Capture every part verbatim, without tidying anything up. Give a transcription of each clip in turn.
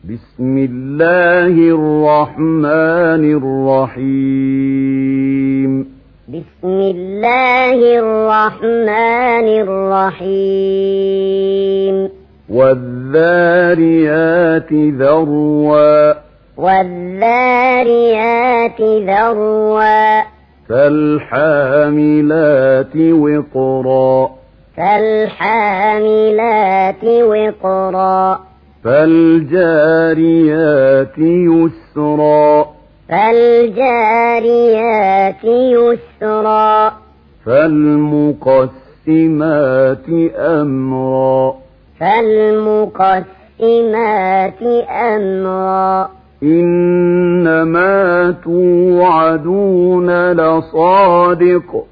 بسم الله الرحمن الرحيم بسم الله الرحمن الرحيم والذاريات ذروا والذاريات ذروا فالحاملات وقرا فالحاملات وقرا فالجاريات يسرا فالجاريات يسرا فالمقسمات أمرا فالمقسمات أمرا إنما توعدون لصادق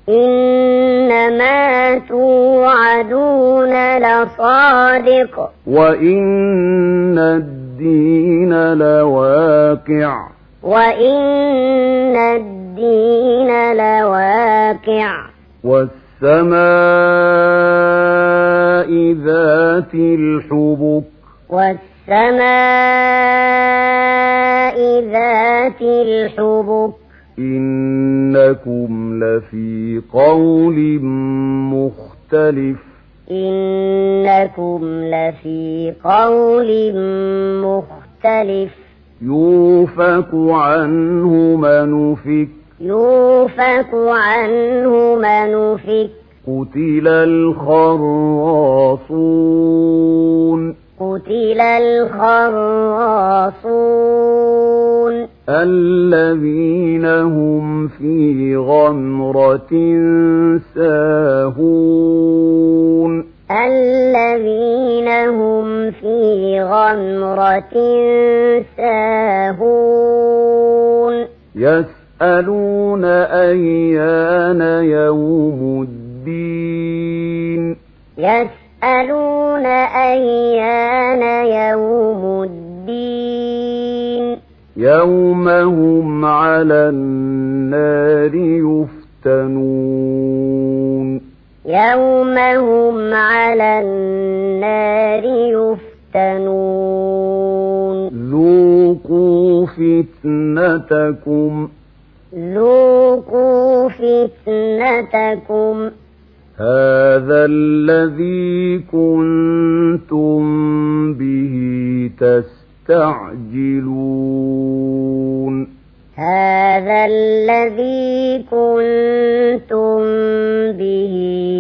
إنما توعدون لصادق وإن الدين لواقع وإن الدين لواقع والسماء ذات الحبك والسماء ذات الحبك إنكم لفي قول مختلف إنكم لفي قول مختلف يوفك عنه من أفك يوفك عنه من أفك قتل الخراصون قتل الخراصون الذين هم في غمرة ساهون الذين هم في غمرة ساهون يسألون أيان يوم الدين يسألون أيان يوم الدين يوم هم على النار يفتنون يوم هم على النار يفتنون ذوقوا فتنتكم ذوقوا فتنتكم هذا الذي كنتم به تستعجلون هذا الذي كنتم به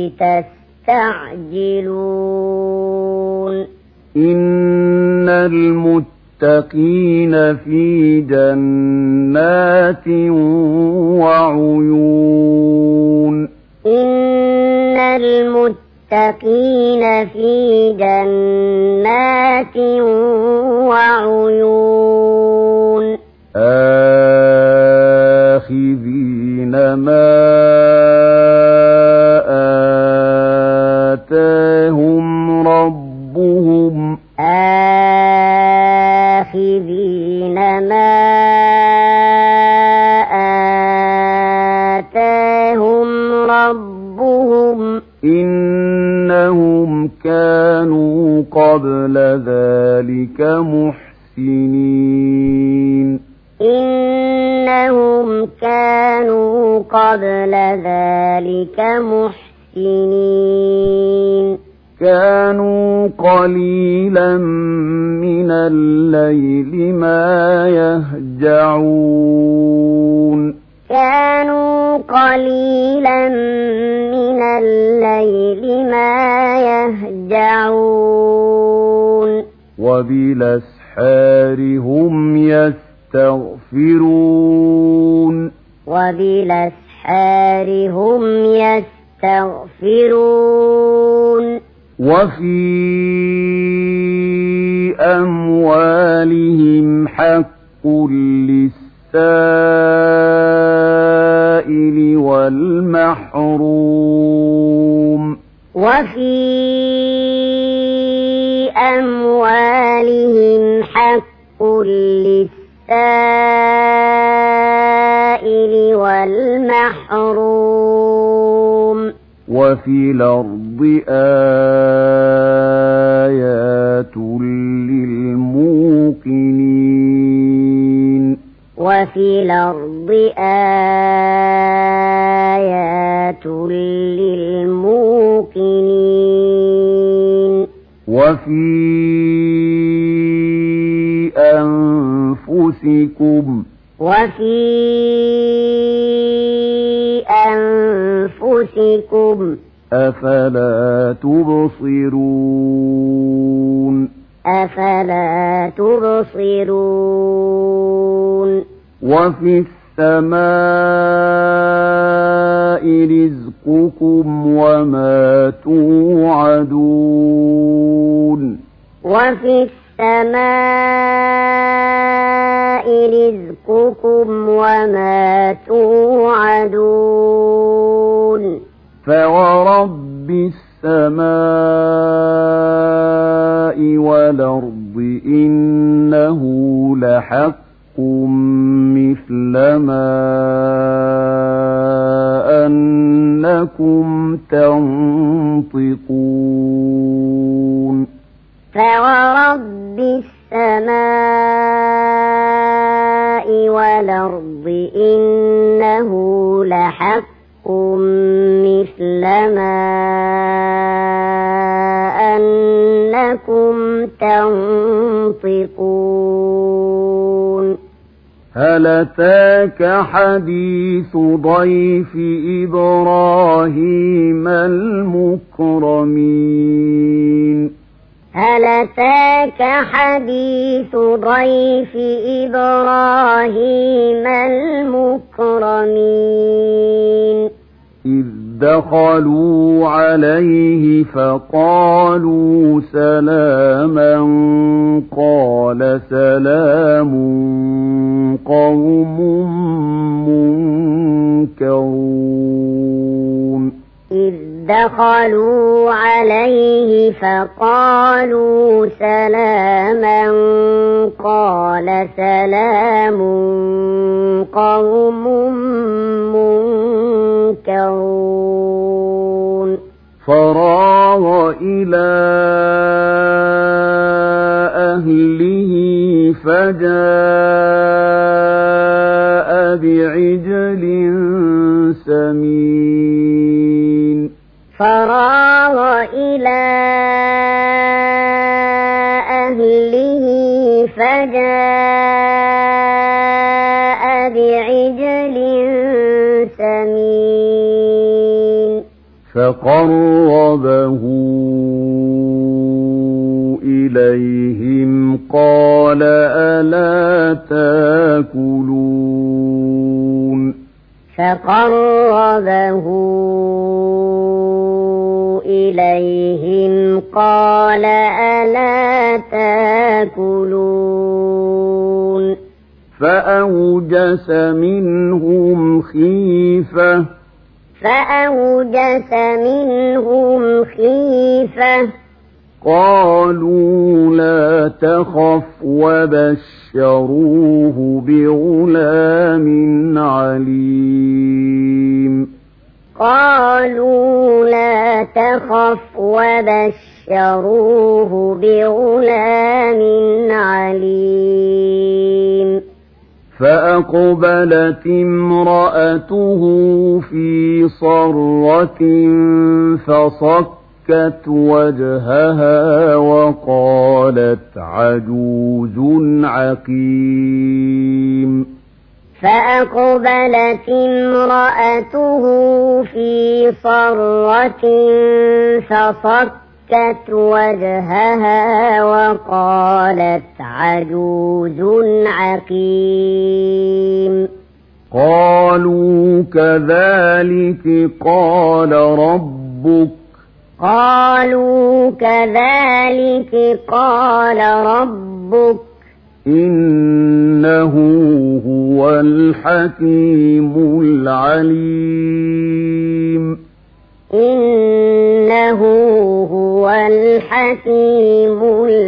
تستعجلون إن المتقين في جنات وعيون إن المتقين في جنات وعيون آخذين ما آتاهم ربهم آخذين ما آتاهم ربهم إنهم كانوا قبل ذلك محسنين إنهم كانوا قبل ذلك محسنين كانوا قليلا من الليل ما يهجعون كانوا قليلا من الليل ما يهجعون وبالأسحار هم يستغفرون وبالأسحار هم يستغفرون وفي أموالهم حق للسائل والمحروم وفي أموالهم حق للسائل والمحروم وفي الأرض آيات للموقنين الموقنين وفي الأرض آيات للموقنين وفي أنفسكم وفي أنفسكم أفلا تبصرون أفلا تبصرون وفي السماء رزقكم وما توعدون وفي السماء رزقكم وما توعدون فورب السماء والأرض إنه لحق مثل ما أنكم تنطقون فورب السماء والأرض إنه لحق مثل ما أنكم تنطقون هل أتاك حديث ضيف إبراهيم المكرمين هل أتاك حديث ضيف إبراهيم المكرمين إذ دخلوا عليه فقالوا سلاما قال سلام قوم منكرون إذ دخلوا عليه فقالوا سلاما قال سلام قوم منكرون فراغ إلى أهله فجاء بعجل سمين فراغ إلى أهله فجاء بعجل سمين فقربه إليهم قال ألا تاكلون فقربه إليهم قال ألا تاكلون فأوجس منهم خيفة فأوجس منهم خيفة قالوا لا تخف وبشروه بغلام عليم قالوا لا تخف وبشروه بغلام عليم فأقبلت امرأته في صرة فصكت وجهها وقالت عجوز عقيم فأقبلت امرأته في صرة فصكت وجهها وقالت عجوز عقيم قالوا كذلك قال ربك قالوا كذلك قال ربك إنه هو الحكيم العليم إنه هو الحكيم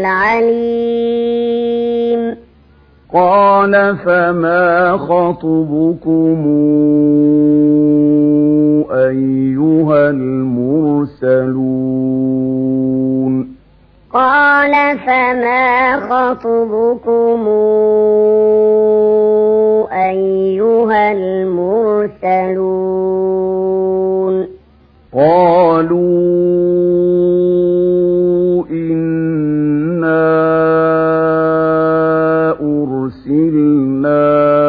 العليم قال فما خطبكم أيها المرسلون قال فما خطبكم أيها المرسلون قالوا إنا أرسلنا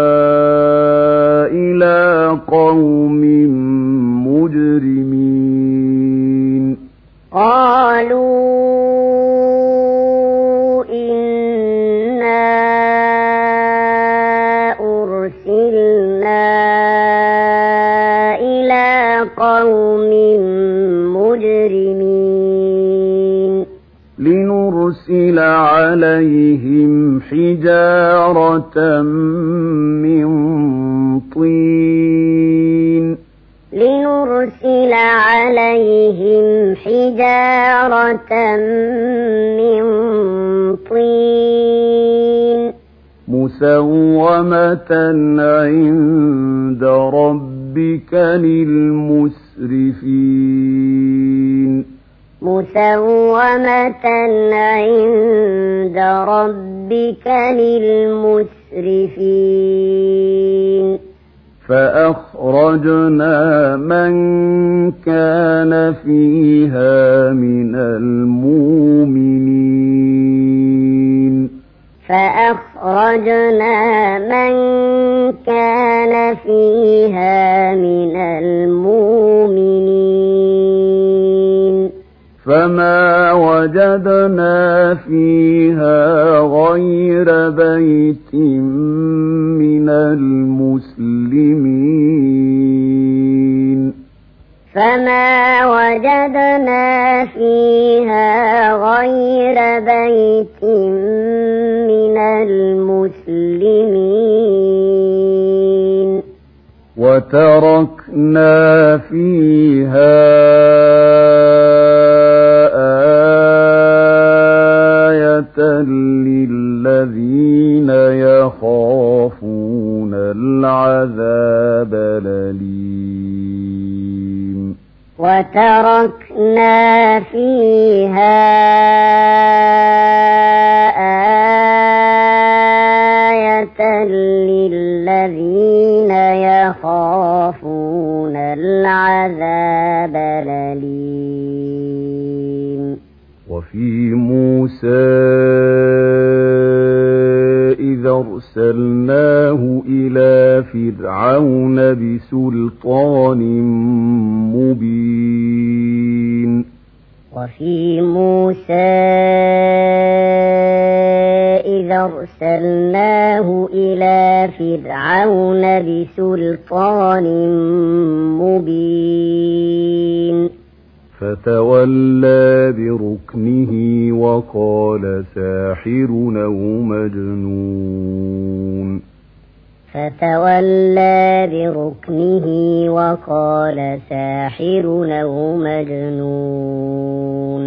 إلى قوم مجرمين قالوا إنا أرسلنا إلى قوم مجرمين لنرسل عليهم حجارة من طين لنرسل عليهم حجارة من طين مسومة عند ربك للمسرفين مسومة عند ربك للمسرفين فأخرجنا من كان فيها من المؤمنين فأخرجنا من كان فيها من المؤمنين فما وجدنا فيها غير بيت من المسلمين فما وجدنا فيها غير بيت من المسلمين وتركنا فيها آية للذين يخافون العذاب الأليم وتركنا فيها آية للذين يخافون العذاب الأليم وفي موسى إذا أرسلناه إلى فرعون بسلطان مبين وفي موسى إذا أرسلناه إلى فرعون بسلطان مبين فتولى بركنه وقال ساحر أو مجنون فتولى بركنه وقال ساحر أو مجنون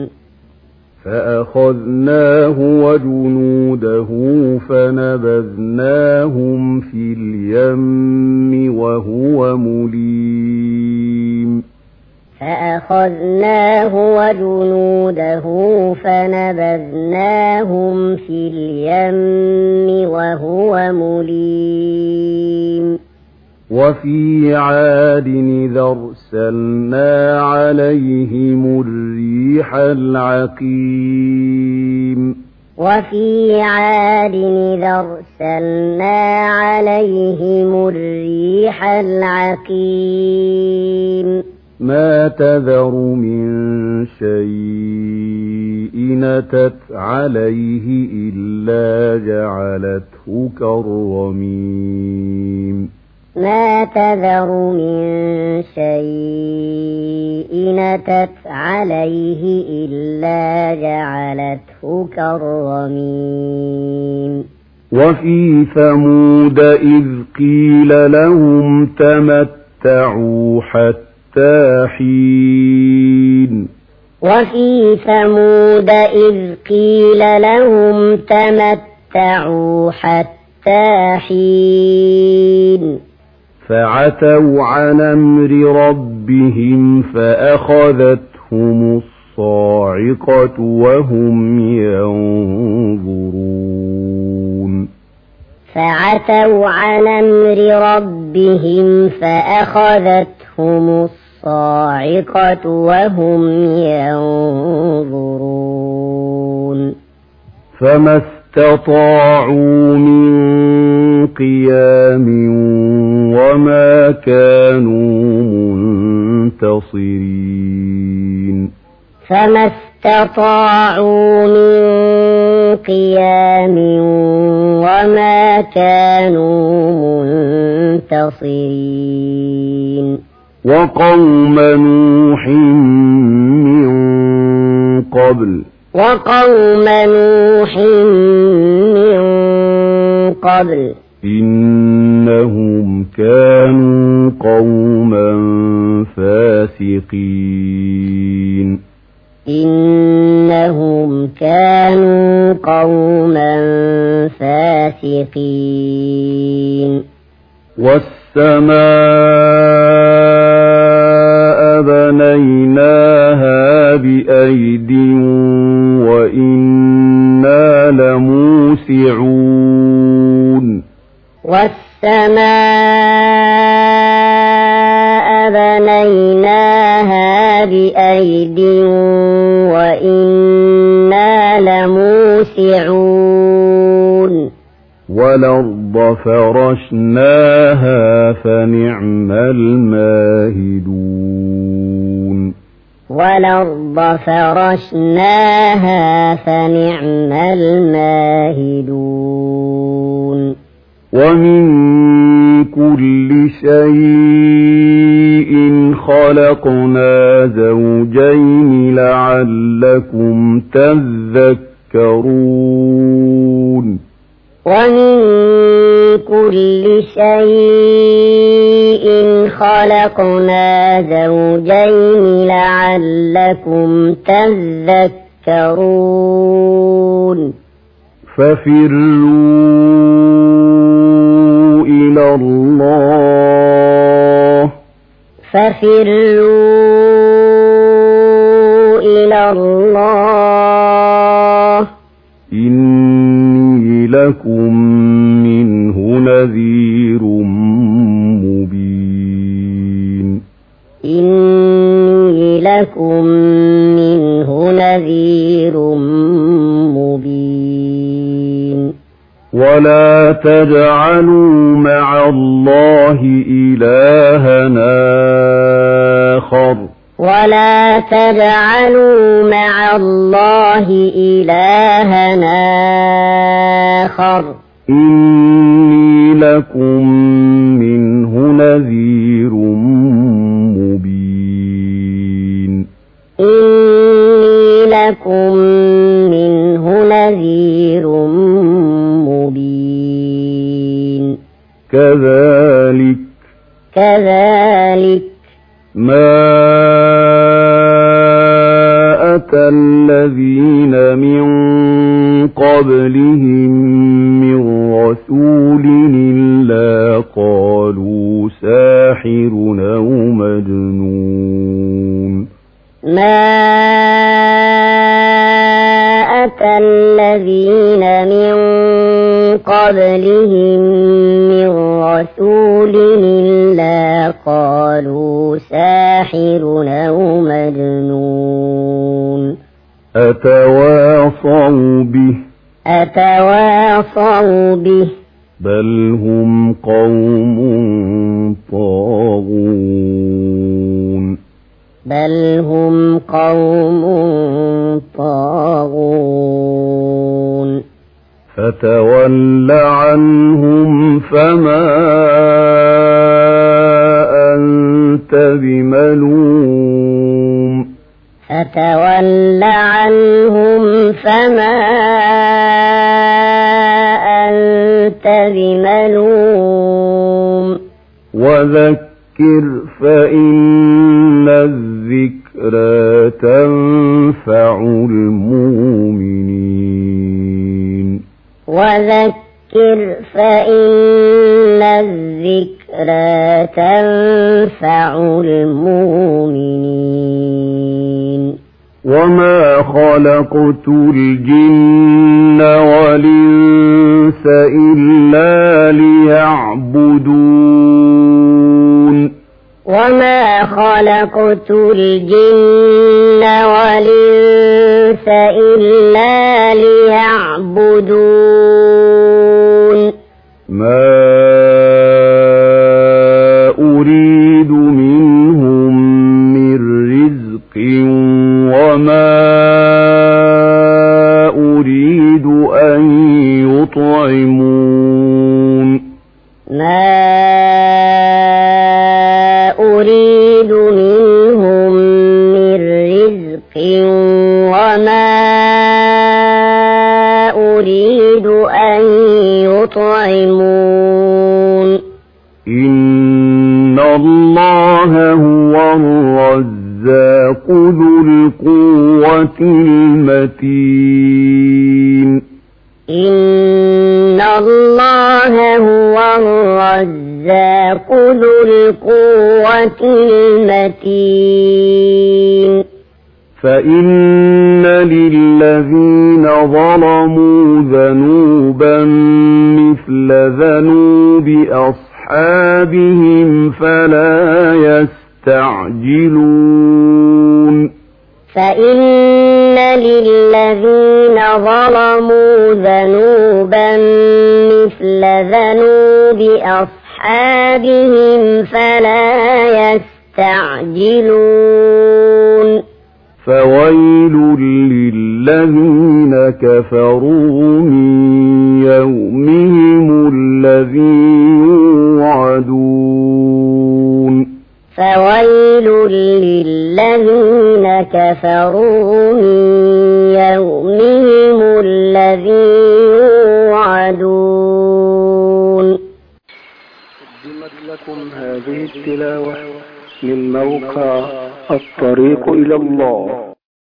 فأخذناه وجنوده فنبذناهم في اليم وهو مليم فأخذناه وجنوده فنبذناهم في اليم وهو مليم وفي عاد إذا أرسلنا عليهم الريح العقيم وفي عاد إذا أرسلنا عليهم الريح العقيم ما تذر من شيء أتت عليه إلا جعلته كالرميم ما تذر من شيء أتت عليه إلا جعلته كالرميم وفي ثمود إذ قيل لهم تمتعوا حتى حين وفي ثمود إذ قيل لهم تمتعوا حتى حين فعتوا عن أمر ربهم فأخذتهم الصاعقة وهم ينظرون فعتوا عن أمر ربهم فأخذتهم الصاعقة وهم ينظرون فما استطاعوا من قيام وما كانوا منتصرين فما استطاعوا من قيام وما كانوا منتصرين وقوم نوح من قبل وقوم نوح من قبل إنهم كانوا قوما فاسقين إنهم كانوا قوما فاسقين والسماء بنيناها بأيد وإنا لموسعون والسماء بنيناها بأيد وإنا لموسعون والأرض فرشناها فنعم الماهدون والأرض فرشناها فنعم الماهدون ومن كل شيء خلقنا زوجين لعلكم تذكرون ومن كل شيء خلقنا زوجين لعلكم تذكرون ففروا إلى الله ففروا إلى الله إني لكم منه نذير مبين إني لكم منه نذير مبين ولا تجعلوا مع الله إلها آخر ولا تجعلوا مع الله إلها آخر إني لكم منه نذير مبين إني لكم منه نذير مبين كذلك كذلك ما أتى الذين من قبلهم من رسول إلا قالوا ساحر أو مجنون ما أتى الذين من قبلهم من رسول إلا قالوا ساحر أو مجنون أتواصوا به أتواصوا به بل هم قوم طاغون بل هم قوم طاغون فتول عنهم فما أنت بملوم فتول عنهم فما أنت بملوم وذكر فإن الذكرى تنفع المؤمنين وذكر فإن الذكرى تنفع المؤمنين وما خلقت الجن والإنس إلا ليعبدون وما خلقت الجن والإنس إلا ليعبدون ما أريد منهم من رزق وما أريد أن يطعمون ما أريد منهم من رزق وما أريد أن يطعمون إن الله هو الرزاق ذو القوة المتين إن الله هو الرزاق ذو القوة المتين فإن للذين ظلموا ذنوبا مثل ذنوب أصحابهم فلا يستعجلون فإن للذين ظلموا ذنوبا مثل ذنوب أصحابهم فلا يستعجلون فويل للذين كفروا من يومهم الذي يوعدون فويل للذين كفروا من يومهم الذي يوعدون. قدمت لكم هذه التلاوة من موقع الطريق إلى الله.